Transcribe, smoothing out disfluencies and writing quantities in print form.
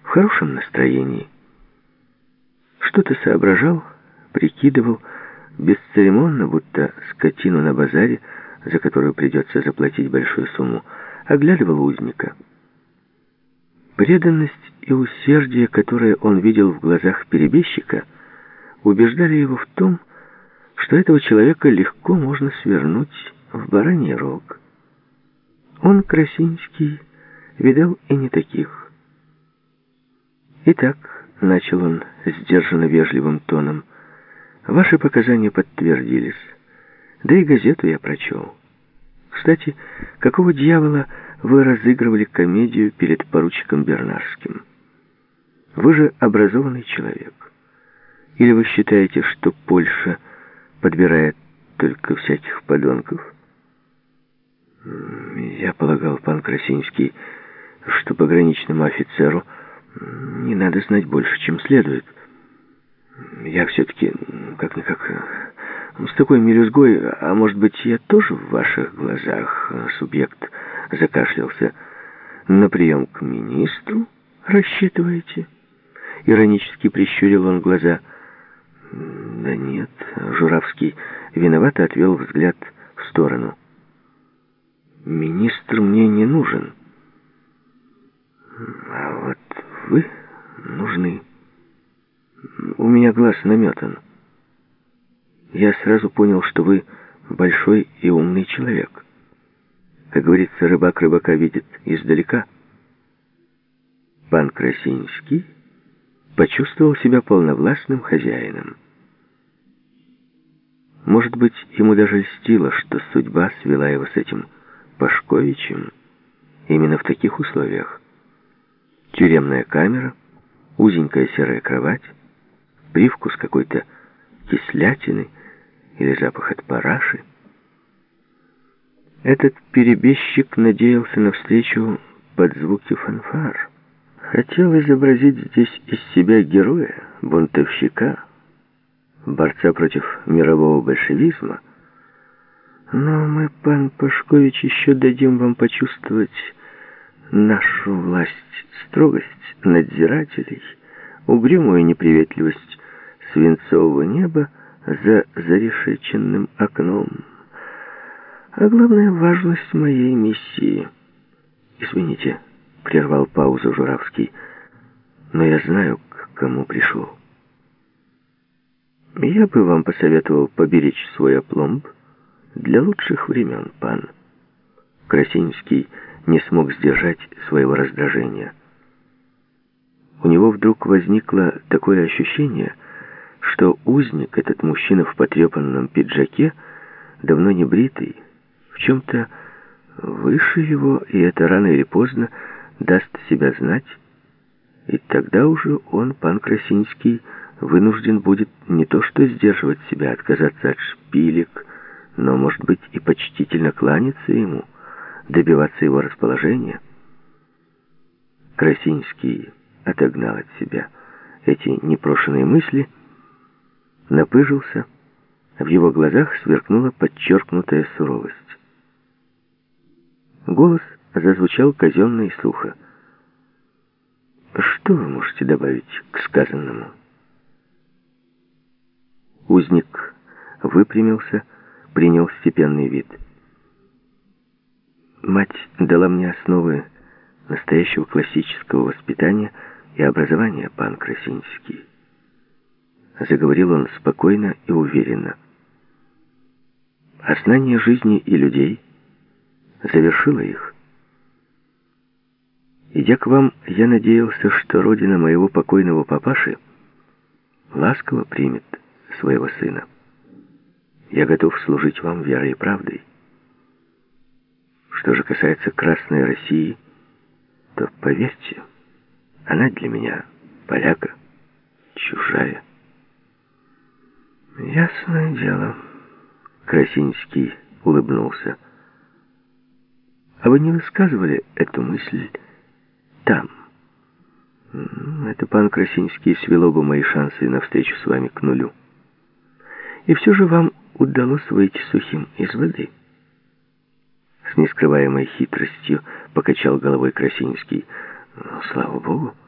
в хорошем настроении. Что-то соображал, прикидывал, бесцеремонно, будто скотину на базаре, за которую придется заплатить большую сумму, оглядывал узника. Преданность и усердие, которое он видел в глазах перебежчика, убеждали его в том, что этого человека легко можно свернуть в бараний рог. Он, Красинский, видал и не таких. «Итак», — начал он сдержанно вежливым тоном, — «ваши показания подтвердились, да и газету я прочел. Кстати, какого дьявола вы разыгрывали комедию перед поручиком Бернарским? Вы же образованный человек. Или вы считаете, что Польша подбирает только всяких подонков?» «Я полагал, пан Красинский, что пограничному офицеру не надо знать больше, чем следует. Я все-таки, как-никак, с такой мелюзгой, а может быть, я тоже в ваших глазах субъект», закашлялся. «На прием к министру рассчитываете?» Иронически прищурил он глаза. «Да нет», Журавский виновато отвел взгляд в сторону. «Министр мне не нужен. А вот вы нужны. У меня глаз наметан. Я сразу понял, что вы большой и умный человек. Как говорится, рыбак рыбака видит издалека». Пан Красинский почувствовал себя полновластным хозяином. Может быть, ему даже льстило, что судьба свела его с этим Пашковичем именно в таких условиях. Тюремная камера, узенькая серая кровать, привкус какой-то кислятины или запах от параши. Этот перебежчик надеялся на встречу под звуки фанфар. Хотел изобразить здесь из себя героя, бунтовщика, борца против мирового большевизма. Но мы, пан Пашкович, еще дадим вам почувствовать нашу власть, строгость надзирателей, угрюмую неприветливость свинцового неба за зарешеченным окном, а главное, важность моей миссии. «Извините», — прервал паузу Журавский, — «но я знаю, к кому пришел. Я бы вам посоветовал поберечь свой опломб для лучших времен, пан». Красинский не смог сдержать своего раздражения. У него вдруг возникло такое ощущение, что узник, этот мужчина в потрепанном пиджаке, давно не бритый, в чем-то выше его, и это рано или поздно даст себя знать, и тогда уже он, пан Красинский, вынужден будет не то что сдерживать себя, отказаться от шпилек, но, может быть, и почтительно кланяться ему, добиваться его расположения. Красинский отогнал от себя эти непрошенные мысли, напыжился, в его глазах сверкнула подчеркнутая суровость. Голос зазвучал казенно и сухо. «Что вы можете добавить к сказанному?» Узник выпрямился, принял степенный вид. «Мать дала мне основы настоящего классического воспитания и образования, пан Красинский». Заговорил он спокойно и уверенно. «А знание жизни и людей завершило их. Идя к вам, я надеялся, что родина моего покойного папаши ласково примет своего сына. Я готов служить вам верой и правдой. Что же касается Красной России, то, поверьте, она для меня, поляка, чужая». «Ясное дело», — Красинский улыбнулся. «А вы не высказывали эту мысль там?» «Это, пан Красинский, свело бы мои шансы на встречу с вами к нулю. И все же вам удалось выйти сухим из воды». С нескрываемой хитростью покачал головой Красинский. «Слава Богу».